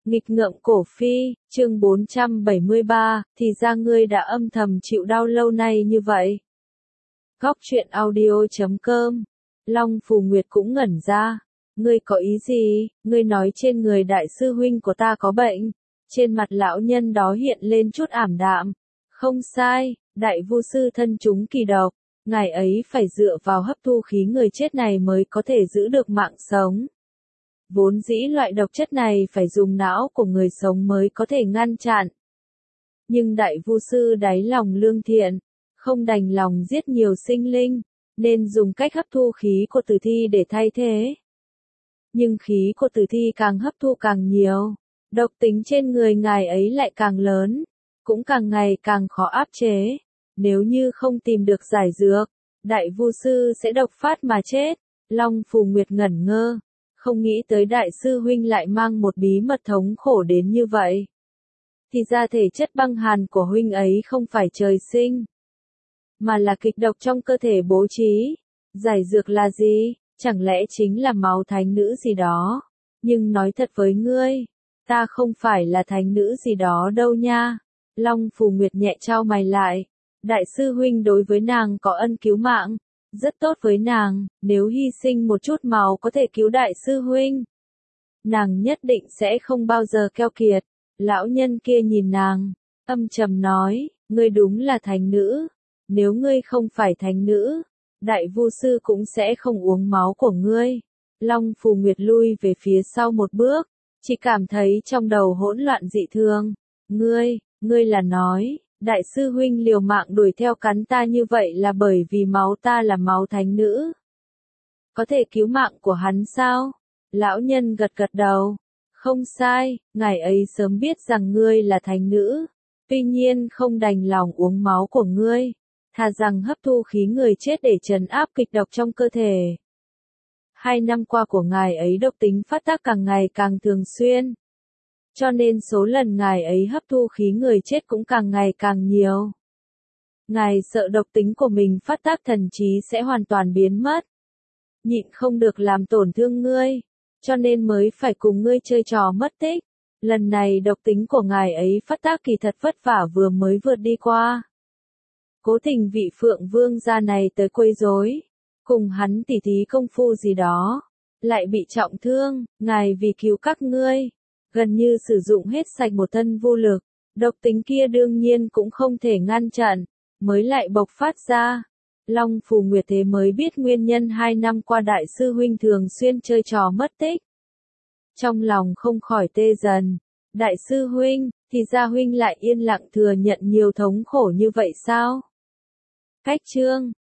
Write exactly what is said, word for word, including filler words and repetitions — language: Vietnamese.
Nghịch ngợm cổ phi, chương bốn trăm bảy mươi ba, thì ra ngươi đã âm thầm chịu đau lâu nay như vậy. Góc truyện audio chấm com, Long Phù Nguyệt cũng ngẩn ra. Ngươi có ý gì, ngươi nói trên người đại sư huynh của ta có bệnh. Trên mặt lão nhân đó hiện lên chút ảm đạm. Không sai, đại vu sư thân chúng kỳ độc. Ngài ấy phải dựa vào hấp thu khí người chết này mới có thể giữ được mạng sống. Vốn dĩ loại độc chất này phải dùng não của người sống mới có thể ngăn chặn. Nhưng đại vu sư đáy lòng lương thiện, không đành lòng giết nhiều sinh linh, nên dùng cách hấp thu khí của tử thi để thay thế. Nhưng khí của tử thi càng hấp thu càng nhiều, độc tính trên người ngài ấy lại càng lớn, cũng càng ngày càng khó áp chế. Nếu như không tìm được giải dược, đại vu sư sẽ độc phát mà chết. Long Phù Nguyệt ngẩn ngơ, không nghĩ tới đại sư huynh lại mang một bí mật thống khổ đến như vậy. Thì ra thể chất băng hàn của huynh ấy không phải trời sinh, mà là kịch độc trong cơ thể bố trí. Giải dược là gì? Chẳng lẽ chính là máu thánh nữ gì đó? Nhưng nói thật với ngươi, ta không phải là thánh nữ gì đó đâu nha. Long Phù Nguyệt nhẹ chau mày lại. Đại sư huynh đối với nàng có ân cứu mạng, rất tốt với nàng, nếu hy sinh một chút máu có thể cứu đại sư huynh, nàng nhất định sẽ không bao giờ keo kiệt. Lão nhân kia nhìn nàng, âm trầm nói, ngươi đúng là thánh nữ, nếu ngươi không phải thánh nữ, đại vu sư cũng sẽ không uống máu của ngươi. Long Phù Nguyệt lui về phía sau một bước, chỉ cảm thấy trong đầu hỗn loạn dị thường. Ngươi, ngươi là nói, đại sư huynh liều mạng đuổi theo cắn ta như vậy là bởi vì máu ta là máu thánh nữ. Có thể cứu mạng của hắn sao? Lão nhân gật gật đầu. Không sai, ngài ấy sớm biết rằng ngươi là thánh nữ, tuy nhiên không đành lòng uống máu của ngươi, thà rằng hấp thu khí người chết để trấn áp kịch độc trong cơ thể. Hai năm qua của ngài ấy độc tính phát tác càng ngày càng thường xuyên, cho nên số lần ngài ấy hấp thu khí người chết cũng càng ngày càng nhiều. Ngài sợ độc tính của mình phát tác thần trí sẽ hoàn toàn biến mất, nhịn không được làm tổn thương ngươi, cho nên mới phải cùng ngươi chơi trò mất tích. Lần này độc tính của ngài ấy phát tác kỳ thật vất vả vừa mới vượt đi qua. Cố tình vị Phượng Vương gia này tới quấy rối, cùng hắn tỉ thí công phu gì đó, lại bị trọng thương. Ngài vì cứu các ngươi, gần như sử dụng hết sạch một thân vô lực, độc tính kia đương nhiên cũng không thể ngăn chặn, mới lại bộc phát ra. Long Phù Nguyệt thế mới biết nguyên nhân hai năm qua đại sư huynh thường xuyên chơi trò mất tích. Trong lòng không khỏi tê dần, đại sư huynh, thì ra huynh lại yên lặng thừa nhận nhiều thống khổ như vậy sao? Cách chương,